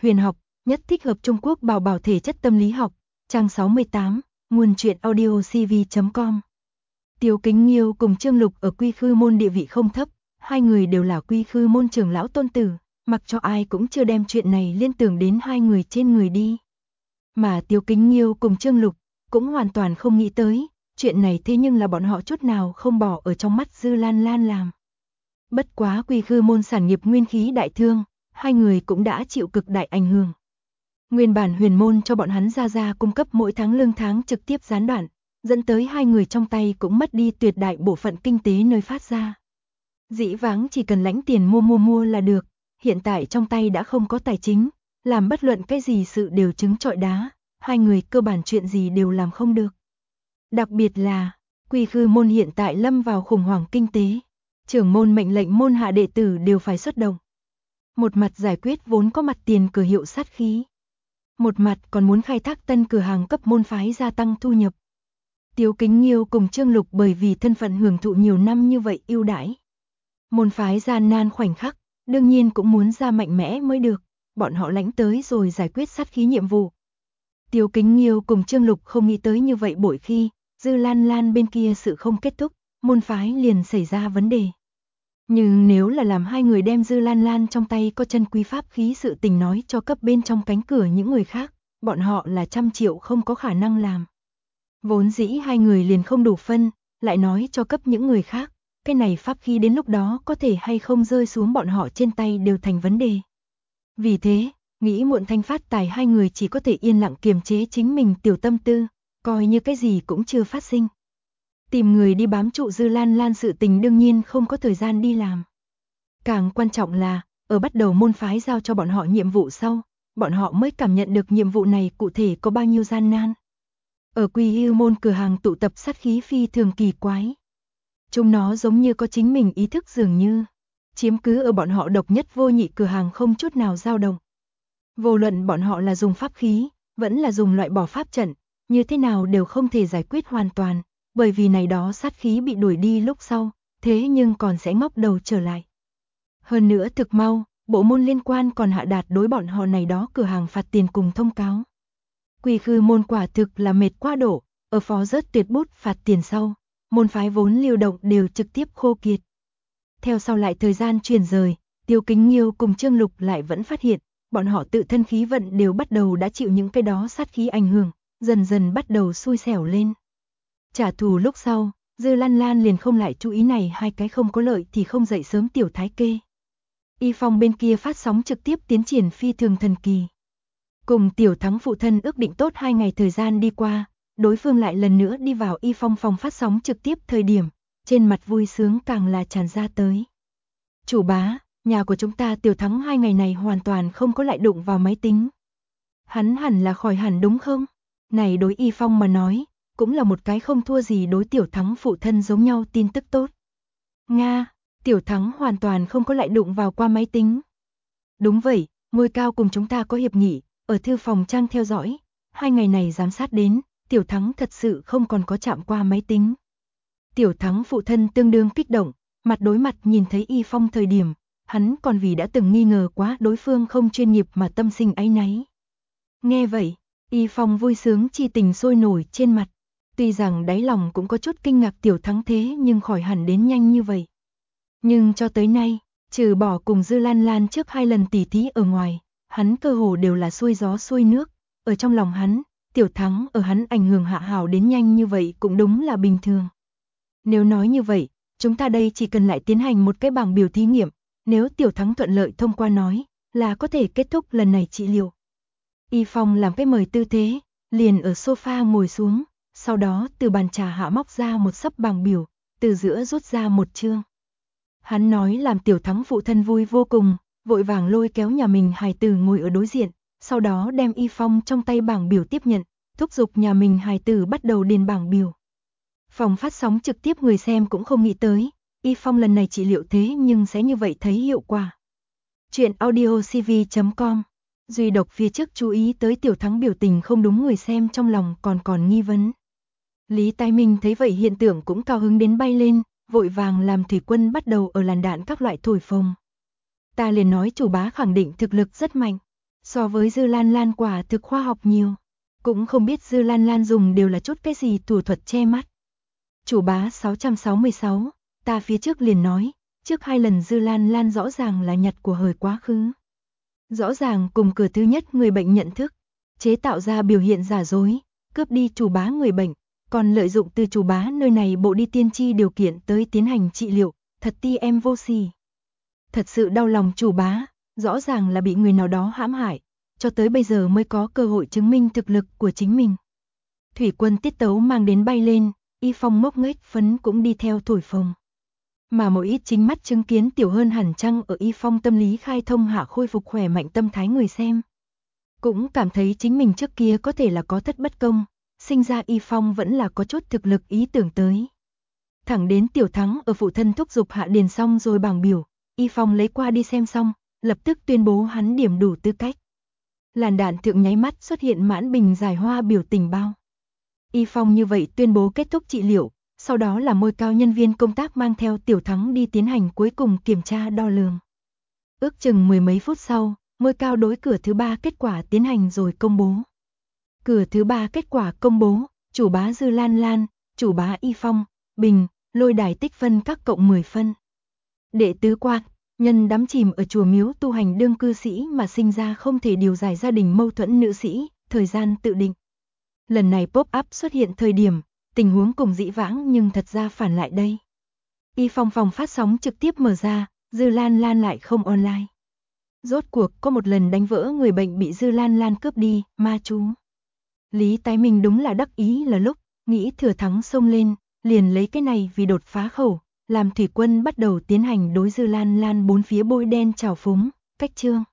huyền học, nhất thích hợp Trung Quốc bảo bảo thể chất tâm lý học, trang 68, nguồn truyện audio cv.com. Tiêu Kính Nghiêu cùng Trương Lục ở Quy Khư môn địa vị không thấp, hai người đều là Quy Khư môn trưởng lão tôn tử, mặc cho ai cũng chưa đem chuyện này liên tưởng đến hai người trên người đi. Mà Tiêu Kính Nghiêu cùng Trương Lục cũng hoàn toàn không nghĩ tới, chuyện này thế nhưng là bọn họ chút nào không bỏ ở trong mắt Dư Lan Lan làm. Bất quá Quy Khư môn sản nghiệp nguyên khí đại thương, hai người cũng đã chịu cực đại ảnh hưởng. Nguyên bản huyền môn cho bọn hắn ra cung cấp mỗi tháng lương tháng trực tiếp gián đoạn, dẫn tới hai người trong tay cũng mất đi tuyệt đại bộ phận kinh tế nơi phát ra. Dĩ vãng chỉ cần lãnh tiền mua là được, hiện tại trong tay đã không có tài chính, làm bất luận cái gì sự đều trứng trọi đá, hai người cơ bản chuyện gì đều làm không được. Đặc biệt là, Quy Khư môn hiện tại lâm vào khủng hoảng kinh tế, trưởng môn mệnh lệnh môn hạ đệ tử đều phải xuất động. Một mặt giải quyết vốn có mặt tiền cửa hiệu sát khí, một mặt còn muốn khai thác tân cửa hàng cấp môn phái gia tăng thu nhập. Tiêu Kính Nghiêu cùng Trương Lục bởi vì thân phận hưởng thụ nhiều năm như vậy ưu đãi. Môn phái gian nan khoảnh khắc, đương nhiên cũng muốn ra mạnh mẽ mới được, bọn họ lãnh tới rồi giải quyết sát khí nhiệm vụ. Tiêu Kính Nghiêu cùng Trương Lục không nghĩ tới như vậy bởi khi, Dư Lan Lan bên kia sự không kết thúc, môn phái liền xảy ra vấn đề. Nhưng nếu là làm hai người đem Dư Lan Lan trong tay có chân quý pháp khí sự tình nói cho cấp bên trong cánh cửa những người khác, bọn họ là 100 triệu không có khả năng làm. Vốn dĩ hai người liền không đủ phân, lại nói cho cấp những người khác, cái này pháp khí đến lúc đó có thể hay không rơi xuống bọn họ trên tay đều thành vấn đề. Vì thế, nghĩ muộn thanh phát tài hai người chỉ có thể yên lặng kiềm chế chính mình tiểu tâm tư, coi như cái gì cũng chưa phát sinh. Tìm người đi bám trụ Dư Lan Lan sự tình đương nhiên không có thời gian đi làm. Càng quan trọng là, ở bắt đầu môn phái giao cho bọn họ nhiệm vụ sau, bọn họ mới cảm nhận được nhiệm vụ này cụ thể có bao nhiêu gian nan. Ở Quy Khư môn cửa hàng tụ tập sát khí phi thường kỳ quái. Chúng nó giống như có chính mình ý thức dường như, chiếm cứ ở bọn họ độc nhất vô nhị cửa hàng không chút nào dao động. Vô luận bọn họ là dùng pháp khí, vẫn là dùng loại bỏ pháp trận, như thế nào đều không thể giải quyết hoàn toàn, bởi vì này đó sát khí bị đuổi đi lúc sau, thế nhưng còn sẽ ngóc đầu trở lại. Hơn nữa thực mau, bộ môn liên quan còn hạ đạt đối bọn họ này đó cửa hàng phạt tiền cùng thông cáo. Quy Khư môn quả thực là mệt quá độ, ở phó rớt tuyệt bút phạt tiền sau, môn phái vốn lưu động đều trực tiếp khô kiệt. Theo sau lại thời gian chuyển rời, Tiêu Kính Nghiêu cùng Trương Lục lại vẫn phát hiện, bọn họ tự thân khí vận đều bắt đầu đã chịu những cái đó sát khí ảnh hưởng, dần dần bắt đầu xui xẻo lên. Trả thù lúc sau, Dư Lan Lan liền không lại chú ý này hai cái không có lợi thì không dậy sớm tiểu thái kê. Y Phong bên kia phát sóng trực tiếp tiến triển phi thường thần kỳ. Cùng tiểu thắng phụ thân ước định tốt 2 ngày thời gian đi qua, đối phương lại lần nữa đi vào Y Phong phòng phát sóng trực tiếp thời điểm, trên mặt vui sướng càng là tràn ra tới. Chủ bá, nhà của chúng ta tiểu thắng 2 ngày này hoàn toàn không có lại đụng vào máy tính. Hắn hẳn là khỏi hẳn đúng không? Này đối Y Phong mà nói, cũng là một cái không thua gì đối tiểu thắng phụ thân giống nhau tin tức tốt. Nga, tiểu thắng hoàn toàn không có lại đụng vào qua máy tính. Đúng vậy, ngôi cao cùng chúng ta có hiệp nghị, ở thư phòng trang theo dõi, 2 ngày này giám sát đến, tiểu thắng thật sự không còn có chạm qua máy tính. Tiểu thắng phụ thân tương đương kích động, mặt đối mặt nhìn thấy Y Phong thời điểm, hắn còn vì đã từng nghi ngờ quá đối phương không chuyên nghiệp mà tâm sinh áy náy. Nghe vậy, Y Phong vui sướng chi tình sôi nổi trên mặt, tuy rằng đáy lòng cũng có chút kinh ngạc tiểu thắng thế nhưng khỏi hẳn đến nhanh như vậy. Nhưng cho tới nay, trừ bỏ cùng Dư Lan Lan trước 2 lần tỉ thí ở ngoài, hắn cơ hồ đều là xuôi gió xuôi nước, ở trong lòng hắn, tiểu thắng ở hắn ảnh hưởng hạ hảo đến nhanh như vậy cũng đúng là bình thường. Nếu nói như vậy, chúng ta đây chỉ cần lại tiến hành một cái bảng biểu thí nghiệm, nếu tiểu thắng thuận lợi thông qua nói, là có thể kết thúc lần này trị liệu. Y Phong làm cái mời tư thế, liền ở sofa ngồi xuống, sau đó từ bàn trà hạ móc ra một sấp bảng biểu, từ giữa rút ra một chương. Hắn nói làm tiểu thắng phụ thân vui vô cùng, vội vàng lôi kéo nhà mình hài tử ngồi ở đối diện, sau đó đem Y Phong trong tay bảng biểu tiếp nhận, thúc giục nhà mình hài tử bắt đầu điền bảng biểu. Phòng phát sóng trực tiếp người xem cũng không nghĩ tới, Y Phong lần này trị liệu thế nhưng sẽ như vậy thấy hiệu quả. Chuyện audio cv.com. Duy độc phía trước chú ý tới tiểu thắng biểu tình không đúng người xem trong lòng còn nghi vấn. Lý Tài Minh thấy vậy hiện tượng cũng cao hứng đến bay lên, vội vàng làm thủy quân bắt đầu ở làn đạn các loại thổi phồng. Ta liền nói chủ bá khẳng định thực lực rất mạnh. So với Dư Lan Lan quả thực khoa học nhiều. Cũng không biết Dư Lan Lan dùng đều là chút cái gì thủ thuật che mắt. Chủ bá 666, ta phía trước liền nói, trước 2 lần Dư Lan Lan rõ ràng là nhặt của hời quá khứ. Rõ ràng cùng cửa thứ nhất người bệnh nhận thức, chế tạo ra biểu hiện giả dối, cướp đi chủ bá người bệnh, còn lợi dụng từ chủ bá nơi này bộ đi tiên tri điều kiện tới tiến hành trị liệu, thật ti em vô sỉ. Thật sự đau lòng chủ bá, rõ ràng là bị người nào đó hãm hại, cho tới bây giờ mới có cơ hội chứng minh thực lực của chính mình. Thủy Quân tiết tấu mang đến bay lên, Y Phong ngốc nghếch phấn cũng đi theo thổi phồng. Mà một ít chính mắt chứng kiến tiểu hơn hẳn chăng ở Y Phong tâm lý khai thông hạ khôi phục khỏe mạnh tâm thái người xem. Cũng cảm thấy chính mình trước kia có thể là có thất bất công, sinh ra Y Phong vẫn là có chút thực lực ý tưởng tới. Thẳng đến tiểu thắng ở phụ thân thúc giục hạ điền xong rồi bảng biểu, Y Phong lấy qua đi xem xong, lập tức tuyên bố hắn điểm đủ tư cách. Làn đạn thượng nháy mắt xuất hiện mãn bình giải hoa biểu tình bao. Y Phong như vậy tuyên bố kết thúc trị liệu, sau đó là Môi Cao nhân viên công tác mang theo tiểu thắng đi tiến hành cuối cùng kiểm tra đo lường. Ước chừng 10 mấy phút sau, Môi Cao đối cửa thứ 3 kết quả tiến hành rồi công bố. Cửa thứ 3 kết quả công bố, chủ bá Dư Lan Lan, chủ bá Y Phong, bình, lôi đài tích phân các cộng 10 phân. Đệ tứ quạt, nhân đắm chìm ở chùa miếu tu hành đương cư sĩ mà sinh ra không thể điều giải gia đình mâu thuẫn nữ sĩ, thời gian tự định. Lần này pop-up xuất hiện thời điểm, tình huống cùng dĩ vãng nhưng thật ra phản lại đây. Y Phong phòng phát sóng trực tiếp mở ra, Dư Lan Lan lại không online. Rốt cuộc có một lần đánh vỡ người bệnh bị Dư Lan Lan cướp đi, ma chú. Lý Tái Minh đúng là đắc ý là lúc, nghĩ thừa thắng xông lên, liền lấy cái này vì đột phá khẩu, làm Thủy Quân bắt đầu tiến hành đối Dư Lan Lan bốn phía bôi đen trào phúng, cách chương.